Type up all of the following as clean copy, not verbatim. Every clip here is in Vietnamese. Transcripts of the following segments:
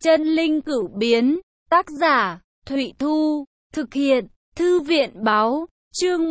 Chân linh cửu biến, tác giả, Thụy Thu, thực hiện, Thư viện báo, chương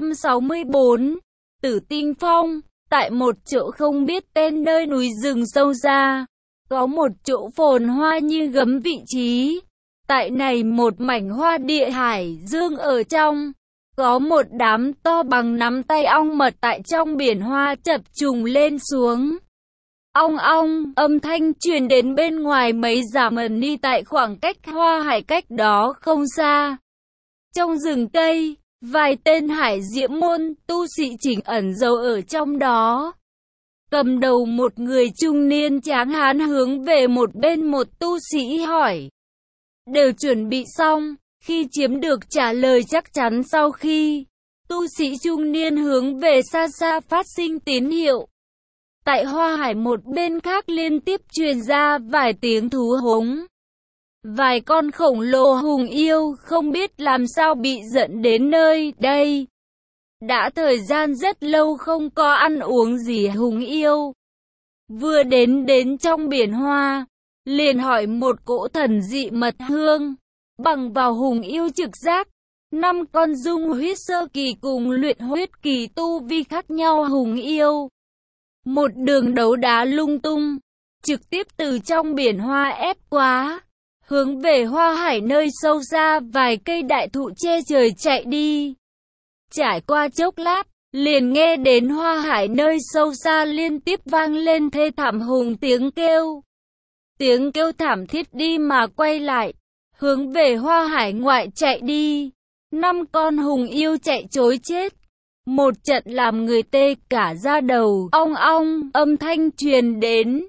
164, Tử Tinh Phong. Tại một chỗ không biết tên nơi núi rừng sâu xa, có một chỗ phồn hoa như gấm vị trí. Tại này một mảnh hoa địa hải dương ở trong, có một đám to bằng nắm tay ong mật tại trong biển hoa chập trùng lên xuống. Ong ong, âm thanh truyền đến bên ngoài mấy dặm đi tại khoảng cách hoa hải cách đó không xa. Trong rừng cây, vài tên hải diễm môn tu sĩ chỉnh ẩn giấu ở trong đó. Cầm đầu một người trung niên tráng hán hướng về một bên một tu sĩ hỏi. Đều chuẩn bị xong, khi chiếm được trả lời chắc chắn sau khi, tu sĩ trung niên hướng về xa xa phát sinh tín hiệu. Tại hoa hải một bên khác liên tiếp truyền ra vài tiếng thú hống. Vài con khổng lồ hùng yêu không biết làm sao bị dẫn đến nơi đây. Đã thời gian rất lâu không có ăn uống gì hùng yêu. Vừa đến trong biển hoa, liền hỏi một cỗ thần dị mật hương. Bằng vào hùng yêu trực giác, 5 con dung huyết sơ kỳ cùng luyện huyết kỳ tu vi khác nhau hùng yêu. Một đường đấu đá lung tung, trực tiếp từ trong biển hoa ép qua, hướng về hoa hải nơi sâu xa vài cây đại thụ che trời chạy đi. Trải qua chốc lát, liền nghe đến hoa hải nơi sâu xa liên tiếp vang lên thê thảm hùng tiếng kêu. Tiếng kêu thảm thiết đi mà quay lại, hướng về hoa hải ngoại chạy đi. 5 con hùng yêu chạy trối chết. Một trận làm người tê cả da đầu, ong ong, âm thanh truyền đến.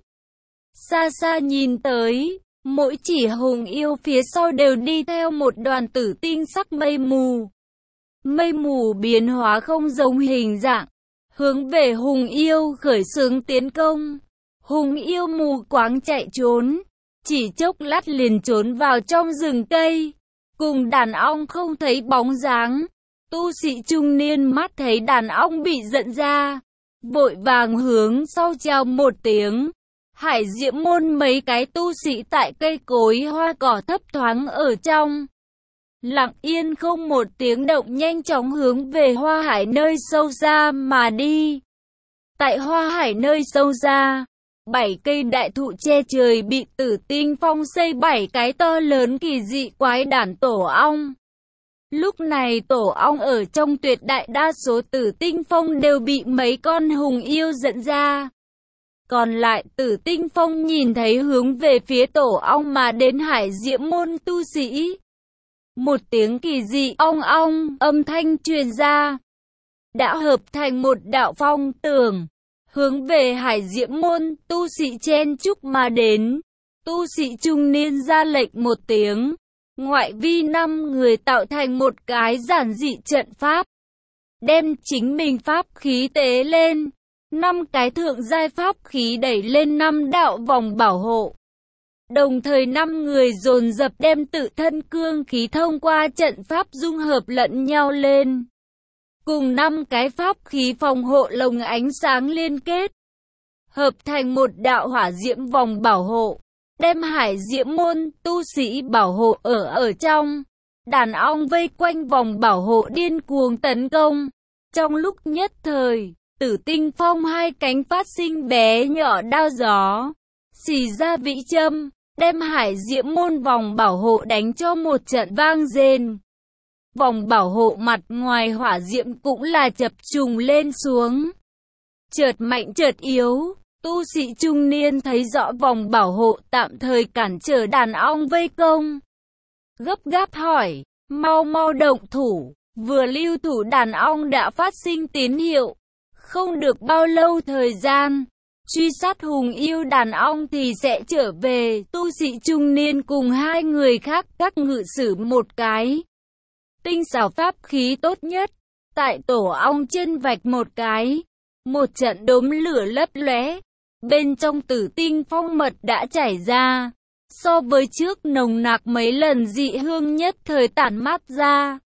Xa xa nhìn tới, mỗi chỉ hùng yêu phía sau đều đi theo một đoàn tử tinh sắc mây mù. Mây mù biến hóa không giống hình dạng, hướng về hùng yêu khởi xướng tiến công. Hùng yêu mù quáng chạy trốn, chỉ chốc lát liền trốn vào trong rừng cây, cùng đàn ong không thấy bóng dáng. Tu sĩ trung niên mắt thấy đàn ong bị giận ra, vội vàng hướng sau chào một tiếng. Hải diễm môn mấy cái tu sĩ tại cây cối hoa cỏ thấp thoáng ở trong, lặng yên không một tiếng động nhanh chóng hướng về hoa hải nơi sâu xa mà đi. Tại hoa hải nơi sâu xa, 7 cây đại thụ che trời bị Tử Tinh Phong xây 7 cái to lớn kỳ dị quái đản tổ ong. Lúc này tổ ong ở trong tuyệt đại đa số Tử Tinh Phong đều bị mấy con hùng yêu dẫn ra. Còn lại Tử Tinh Phong nhìn thấy hướng về phía tổ ong mà đến hải diễm môn tu sĩ. Một tiếng kỳ dị ong ong âm thanh truyền ra, đã hợp thành một đạo phong tường, hướng về hải diễm môn tu sĩ chen chúc mà đến. Tu sĩ trung niên ra lệnh một tiếng, ngoại vi 5 người tạo thành một cái giản dị trận pháp, đem chính mình pháp khí tế lên. 5 cái thượng giai pháp khí đẩy lên 5 đạo vòng bảo hộ. Đồng thời 5 người dồn dập đem tự thân cương khí thông qua trận pháp dung hợp lẫn nhau lên, cùng 5 cái pháp khí phòng hộ lồng ánh sáng liên kết, hợp thành một đạo hỏa diễm vòng bảo hộ, đem hải diễm môn tu sĩ bảo hộ ở trong. Đàn ong vây quanh vòng bảo hộ điên cuồng tấn công. Trong lúc nhất thời, Tử Tinh Phong hai cánh phát sinh bé nhỏ đao gió, xì ra vĩ châm, đem hải diễm môn vòng bảo hộ đánh cho một trận vang rền. Vòng bảo hộ mặt ngoài hỏa diễm cũng là chập trùng lên xuống, chợt mạnh chợt yếu. Tu sĩ trung niên thấy rõ vòng bảo hộ tạm thời cản trở đàn ong vây công, gấp gáp hỏi, mau mau động thủ. Vừa lưu thủ đàn ong đã phát sinh tín hiệu, không được bao lâu thời gian, truy sát hùng yêu đàn ong thì sẽ trở về. Tu sĩ trung niên cùng 2 người khác các ngự sử một cái tinh xảo pháp khí tốt nhất, tại tổ ong chân vạch một cái, một trận đốm lửa lấp lóe. Bên trong Tử Tinh Phong mật đã chảy ra, so với trước nồng nặc mấy lần, dị hương nhất thời tản mát ra.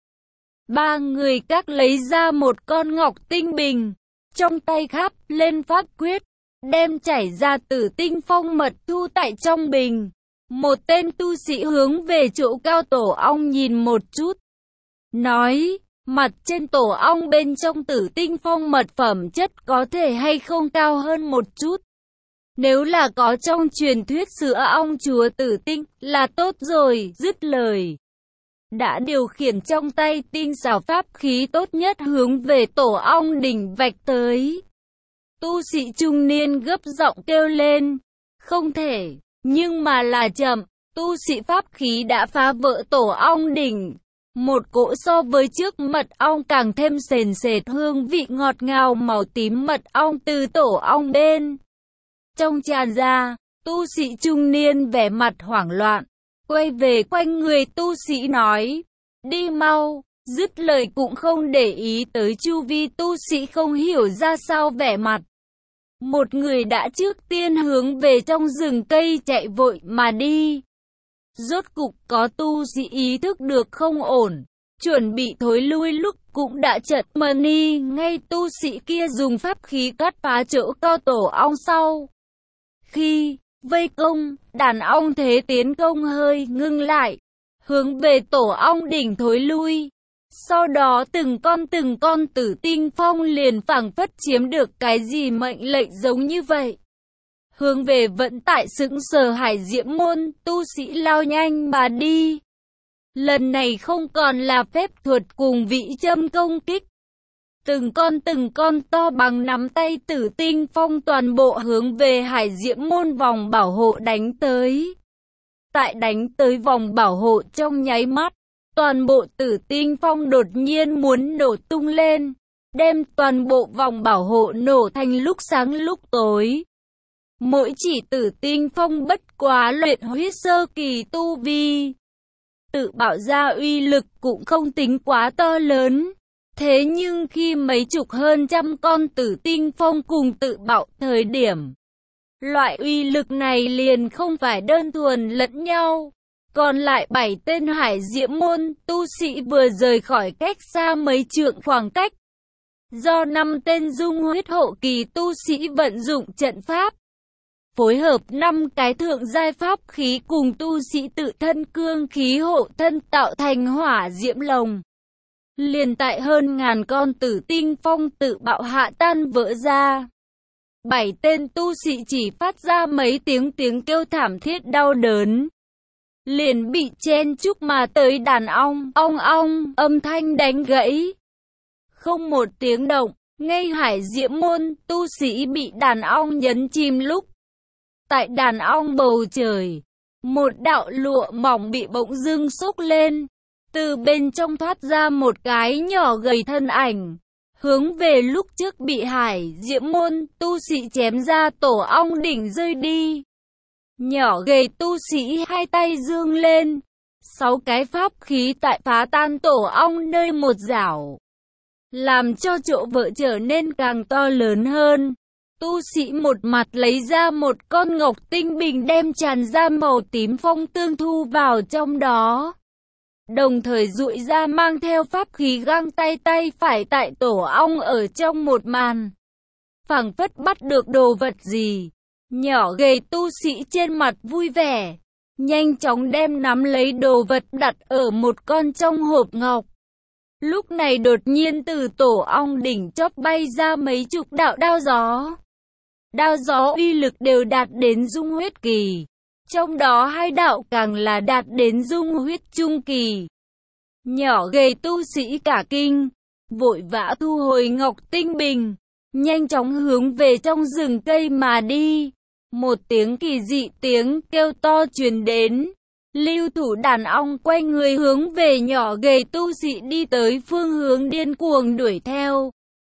3 người các lấy ra một con ngọc tinh bình, trong tay khắp lên pháp quyết, đem chảy ra Tử Tinh Phong mật thu tại trong bình. Một tên tu sĩ hướng về chỗ cao tổ ong nhìn một chút, nói, mặt trên tổ ong bên trong Tử Tinh Phong mật phẩm chất có thể hay không cao hơn một chút. Nếu là có trong truyền thuyết sữa ong chúa Tử Tinh là tốt rồi, dứt lời. Đã điều khiển trong tay tinh xảo pháp khí tốt nhất hướng về tổ ong đỉnh vạch tới. Tu sĩ trung niên gấp giọng kêu lên, không thể, nhưng mà là chậm, tu sĩ pháp khí đã phá vỡ tổ ong đỉnh. Một cỗ so với trước mật ong càng thêm sền sệt hương vị ngọt ngào màu tím mật ong từ tổ ong bên trong tràn ra. Tu sĩ trung niên vẻ mặt hoảng loạn, quay về quanh người tu sĩ nói, đi mau, dứt lời cũng không để ý tới chu vi tu sĩ không hiểu ra sao vẻ mặt. Một người đã trước tiên hướng về trong rừng cây chạy vội mà đi. Rốt cục có tu sĩ ý thức được không ổn, chuẩn bị thối lui lúc cũng đã chợt mờ ni ngay tu sĩ kia dùng pháp khí cắt phá chỗ cao tổ ong sau. Khi vây công, đàn ong thế tiến công hơi ngưng lại, hướng về tổ ong đỉnh thối lui. Sau đó từng con Tử Tinh Phong liền phảng phất chiếm được cái gì mệnh lệnh giống như vậy. Hướng về vẫn tại sững sờ Hải Diễm Môn, tu sĩ lao nhanh mà đi. Lần này không còn là phép thuật cùng vĩ châm công kích. Từng con to bằng nắm tay Tử Tinh Phong toàn bộ hướng về Hải Diễm Môn vòng bảo hộ đánh tới. Tại đánh tới vòng bảo hộ trong nháy mắt, toàn bộ Tử Tinh Phong đột nhiên muốn nổ tung lên, đem toàn bộ vòng bảo hộ nổ thành lúc sáng lúc tối. Mỗi chỉ Tử Tinh Phong bất quá luyện huyết sơ kỳ tu vi, tự bạo ra uy lực cũng không tính quá to lớn. Thế nhưng khi mấy chục hơn trăm con Tử Tinh Phong cùng tự bạo thời điểm, loại uy lực này liền không phải đơn thuần lẫn nhau. Còn lại 7 tên Hải Diễm Môn tu sĩ vừa rời khỏi cách xa mấy trượng khoảng cách. Do 5 tên dung huyết hộ kỳ tu sĩ vận dụng trận pháp, phối hợp 5 cái thượng giai pháp khí cùng tu sĩ tự thân cương khí hộ thân tạo thành hỏa diễm lồng. Liền tại hơn ngàn con Tử Tinh Phong tự bạo hạ tan vỡ ra. 7 tên tu sĩ chỉ phát ra mấy tiếng kêu thảm thiết đau đớn, liền bị chen chúc mà tới đàn ong, âm thanh đánh gãy. Không một tiếng động, ngay Hải Diễm Môn tu sĩ bị đàn ong nhấn chìm lúc. Tại đàn ong bầu trời, một đạo lụa mỏng bị bỗng dưng xốc lên, từ bên trong thoát ra một cái nhỏ gầy thân ảnh, hướng về lúc trước bị Hải Diễm Môn tu sĩ chém ra tổ ong đỉnh rơi đi. Nhỏ gầy tu sĩ hai tay dương lên, 6 cái pháp khí tại phá tan tổ ong nơi một dảo, làm cho chỗ vỡ trở nên càng to lớn hơn. Tu sĩ một mặt lấy ra một con ngọc tinh bình đem tràn ra màu tím phong tương thu vào trong đó, đồng thời dụi ra mang theo pháp khí găng tay phải tại tổ ong ở trong một màn. Phảng phất bắt được đồ vật gì, nhỏ gầy tu sĩ trên mặt vui vẻ, nhanh chóng đem nắm lấy đồ vật đặt ở một con trong hộp ngọc. Lúc này đột nhiên từ tổ ong đỉnh chóp bay ra mấy chục đạo đao gió. Đao gió uy lực đều đạt đến dung huyết kỳ, trong đó 2 đạo càng là đạt đến dung huyết trung kỳ. Nhỏ gầy tu sĩ cả kinh, vội vã thu hồi ngọc tinh bình, nhanh chóng hướng về trong rừng cây mà đi. Một tiếng kỳ dị tiếng kêu to truyền đến. Lưu thủ đàn ong quay người hướng về nhỏ gầy tu sĩ đi tới phương hướng điên cuồng đuổi theo.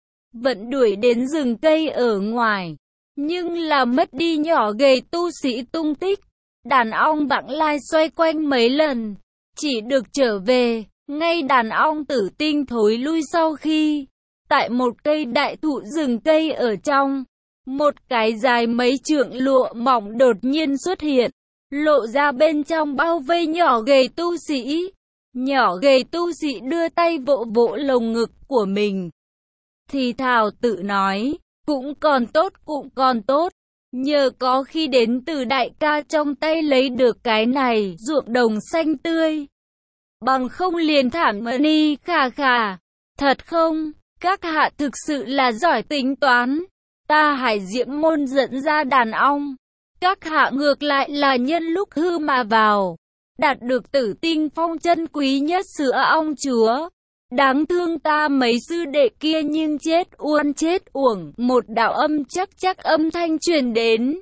Vẫn đuổi đến rừng cây ở ngoài, nhưng là mất đi nhỏ gầy tu sĩ tung tích. Đàn ong vãng lai xoay quanh mấy lần, chỉ được trở về. Ngay đàn ong Tử Tinh thối lui sau khi, tại một cây đại thụ rừng cây ở trong, một cái dài mấy trượng lụa mỏng đột nhiên xuất hiện, lộ ra bên trong bao vây nhỏ gầy tu sĩ. Nhỏ gầy tu sĩ đưa tay vỗ vỗ lồng ngực của mình, thì thào tự nói, cũng còn tốt. Nhờ có khi đến từ đại ca trong tay lấy được cái này, ruộng đồng xanh tươi. Bằng không liền thảm ni khà khà. Thật không, các hạ thực sự là giỏi tính toán. Ta Hải Diễm môn dẫn ra đàn ong. Các hạ ngược lại là nhân lúc hư mà vào. Đạt được Tử Tinh Phong chân quý nhất sữa ong chúa. Đáng thương ta mấy sư đệ kia nhưng chết uổng. Một đạo âm chắc âm thanh truyền đến.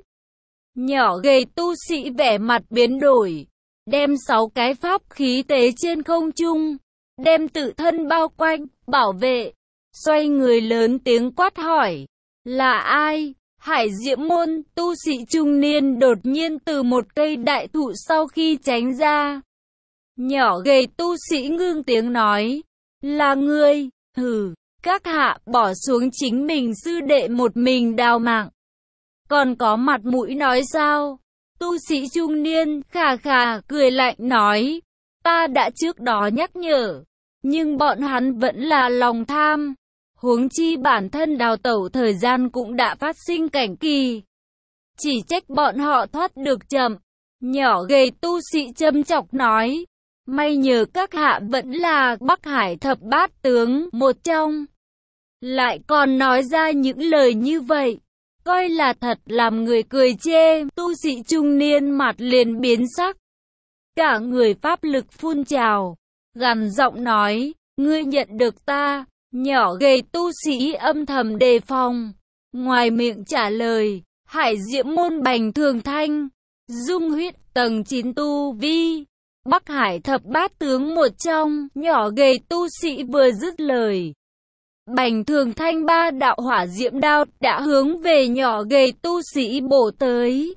Nhỏ gầy tu sĩ vẻ mặt biến đổi. Đem 6 cái pháp khí tế trên không trung. Đem tự thân bao quanh, bảo vệ. Xoay người lớn tiếng quát hỏi. Là ai? Hải Diễm môn, tu sĩ trung niên đột nhiên từ một cây đại thụ sau khi tránh ra. Nhỏ gầy tu sĩ ngưng tiếng nói. Là ngươi, hừ, các hạ bỏ xuống chính mình sư đệ một mình đào mạng. Còn có mặt mũi nói sao? Tu sĩ trung niên, khà khà, cười lạnh nói. Ta đã trước đó nhắc nhở, nhưng bọn hắn vẫn là lòng tham. Huống chi bản thân đào tẩu thời gian cũng đã phát sinh cảnh kỳ. Chỉ trách bọn họ thoát được chậm. Nhỏ gầy tu sĩ châm chọc nói. May nhờ các hạ vẫn là Bắc Hải thập bát tướng một trong. Lại còn nói ra những lời như vậy. Coi là thật làm người cười chê. Tu sĩ trung niên mặt liền biến sắc. Cả người pháp lực phun trào. Gằn giọng nói. Ngươi nhận được ta. Nhỏ gầy tu sĩ âm thầm đề phòng. Ngoài miệng trả lời. Hải Diễm môn Bành Thường Thanh. Dung huyết tầng 9 tu vi. Bắc Hải thập bát tướng một trong. Nhỏ gầy tu sĩ vừa dứt lời. Bành Thường Thanh 3 đạo hỏa diễm đao đã hướng về nhỏ gầy tu sĩ bổ tới.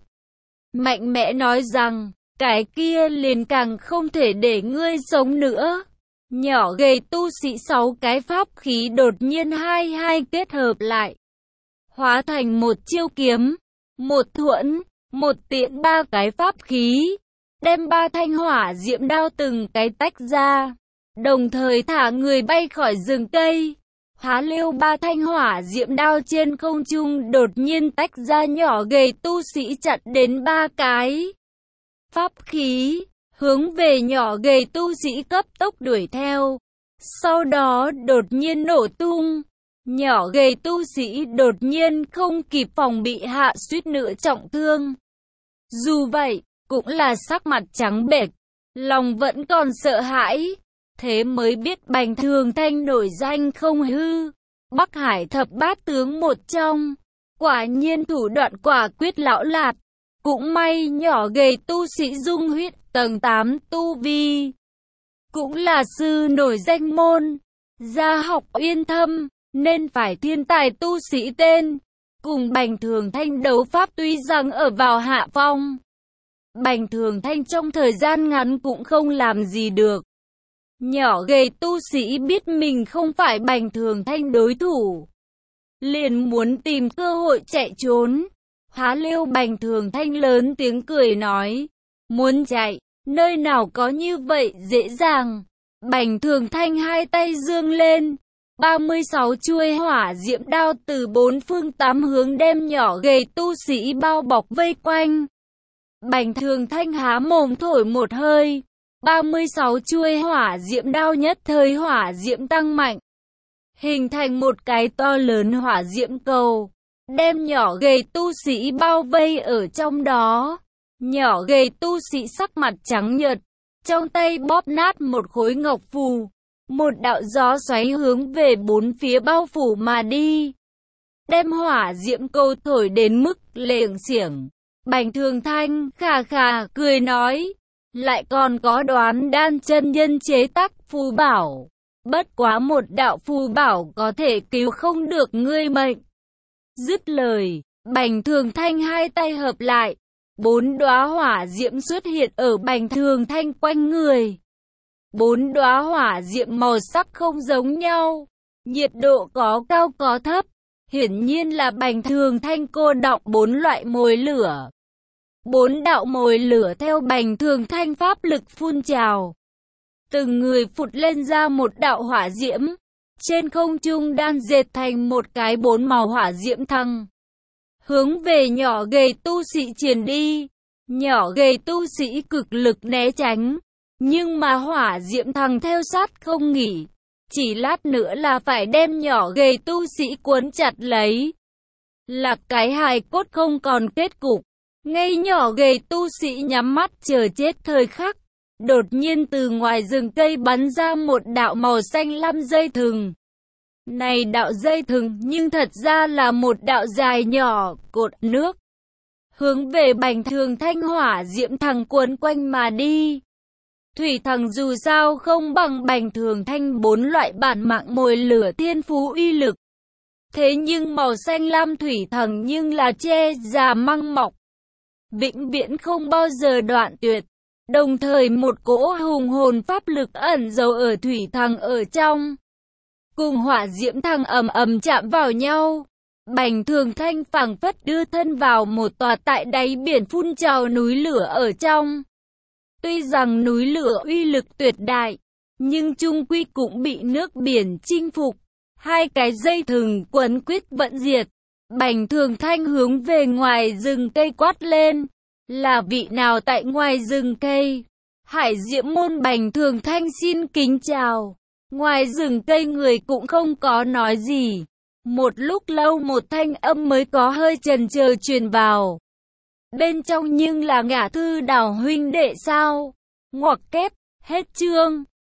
Mạnh mẽ nói rằng. Cái kia liền càng không thể để ngươi sống nữa. Nhỏ gầy tu sĩ 6 cái pháp khí đột nhiên hai kết hợp lại. Hóa thành một chiêu kiếm, một thuẫn, một tiễn 3 cái pháp khí. Đem 3 thanh hỏa diễm đao từng cái tách ra. Đồng thời thả người bay khỏi rừng cây. Há liêu 3 thanh hỏa diễm đao trên không trung đột nhiên tách ra nhỏ gầy tu sĩ chặn đến 3 cái pháp khí. Hướng về nhỏ gầy tu sĩ cấp tốc đuổi theo. Sau đó đột nhiên nổ tung. Nhỏ gầy tu sĩ đột nhiên không kịp phòng bị hạ suýt nữa trọng thương. Dù vậy, cũng là sắc mặt trắng bệch. Lòng vẫn còn sợ hãi. Thế mới biết Bành Thường Thanh nổi danh không hư. Bắc Hải thập bát tướng một trong. Quả nhiên thủ đoạn quả quyết lão lạt. Cũng may nhỏ gầy tu sĩ dung huyết tầng 8 tu vi. Cũng là sư nổi danh môn. Gia học uyên thâm. Nên phải thiên tài tu sĩ tên. Cùng Bành Thường Thanh đấu pháp tuy rằng ở vào hạ phong. Bành Thường Thanh trong thời gian ngắn cũng không làm gì được. Nhỏ gầy tu sĩ biết mình không phải Bành Thường Thanh đối thủ. Liền muốn tìm cơ hội chạy trốn. Há liêu Bành Thường Thanh lớn tiếng cười nói. Muốn chạy, nơi nào có như vậy dễ dàng. Bành Thường Thanh hai tay giương lên. 36 chuôi hỏa diễm đao từ 4 phương 8 hướng đem nhỏ gầy tu sĩ bao bọc vây quanh. Bành Thường Thanh há mồm thổi một hơi. 36 chuôi hỏa diễm đao nhất thời hỏa diễm tăng mạnh. Hình thành một cái to lớn hỏa diễm cầu. Đem nhỏ gầy tu sĩ bao vây ở trong đó. Nhỏ gầy tu sĩ sắc mặt trắng nhợt. Trong tay bóp nát một khối ngọc phù. Một đạo gió xoáy hướng về 4 phía bao phủ mà đi. Đem hỏa diễm cầu thổi đến mức lềng xiểng. Bành Thường Thanh khà khà cười nói. Lại còn có Đoán Đan chân nhân chế tác phù bảo. Bất quá một đạo phù bảo có thể cứu không được ngươi mệnh. Dứt lời, Bành Thường Thanh hai tay hợp lại. 4 đóa hỏa diễm xuất hiện ở Bành Thường Thanh quanh người. 4 đóa hỏa diễm màu sắc không giống nhau. Nhiệt độ có cao có thấp. Hiển nhiên là Bành Thường Thanh cô đọng 4 loại mồi lửa. 4 đạo mồi lửa theo Bành Thường Thanh pháp lực phun trào. Từng người phụt lên ra một đạo hỏa diễm. Trên không trung đan dệt thành một cái 4 màu hỏa diễm thăng. hướng về nhỏ gầy tu sĩ triển đi. Nhỏ gầy tu sĩ cực lực né tránh, nhưng mà hỏa diễm thằng theo sát không nghỉ. Chỉ lát nữa là phải đem nhỏ gầy tu sĩ cuốn chặt lấy. Là cái hài cốt không còn kết cục. Ngay nhỏ gầy tu sĩ nhắm mắt chờ chết thời khắc. Đột nhiên từ ngoài rừng cây bắn ra một đạo màu xanh lam dây thừng. Này đạo dây thừng nhưng thật ra là một đạo dài nhỏ, cột nước. Hướng về Bành Thường Thanh hỏa diễm thằng cuốn quanh mà đi. Thủy thằng dù sao không bằng Bành Thường Thanh 4 loại bản mạng mồi lửa thiên phú uy lực. Thế nhưng màu xanh lam thủy thằng nhưng là che già măng mọc. Vĩnh viễn không bao giờ đoạn tuyệt. Đồng thời một cỗ hùng hồn pháp lực ẩn giấu ở thủy thằng ở trong. Cùng hỏa diễm thằng ầm ầm chạm vào nhau. Bành Thường Thanh phảng phất đưa thân vào một tòa tại đáy biển phun trào núi lửa ở trong. Tuy rằng núi lửa uy lực tuyệt đại, nhưng chung quy cũng bị nước biển chinh phục. Hai cái dây thừng quấn quýt vẫn diệt. Bành Thường Thanh hướng về ngoài rừng cây quát lên. Là vị nào tại ngoài rừng cây? Hải Diễm Môn Bành Thường Thanh xin kính chào. Ngoài rừng cây người cũng không có nói gì. Một lúc lâu một thanh âm mới có hơi chần chờ truyền vào. Bên trong nhưng là Ngả Thư Đào huynh đệ sao? Ngoặc kép, hết chương.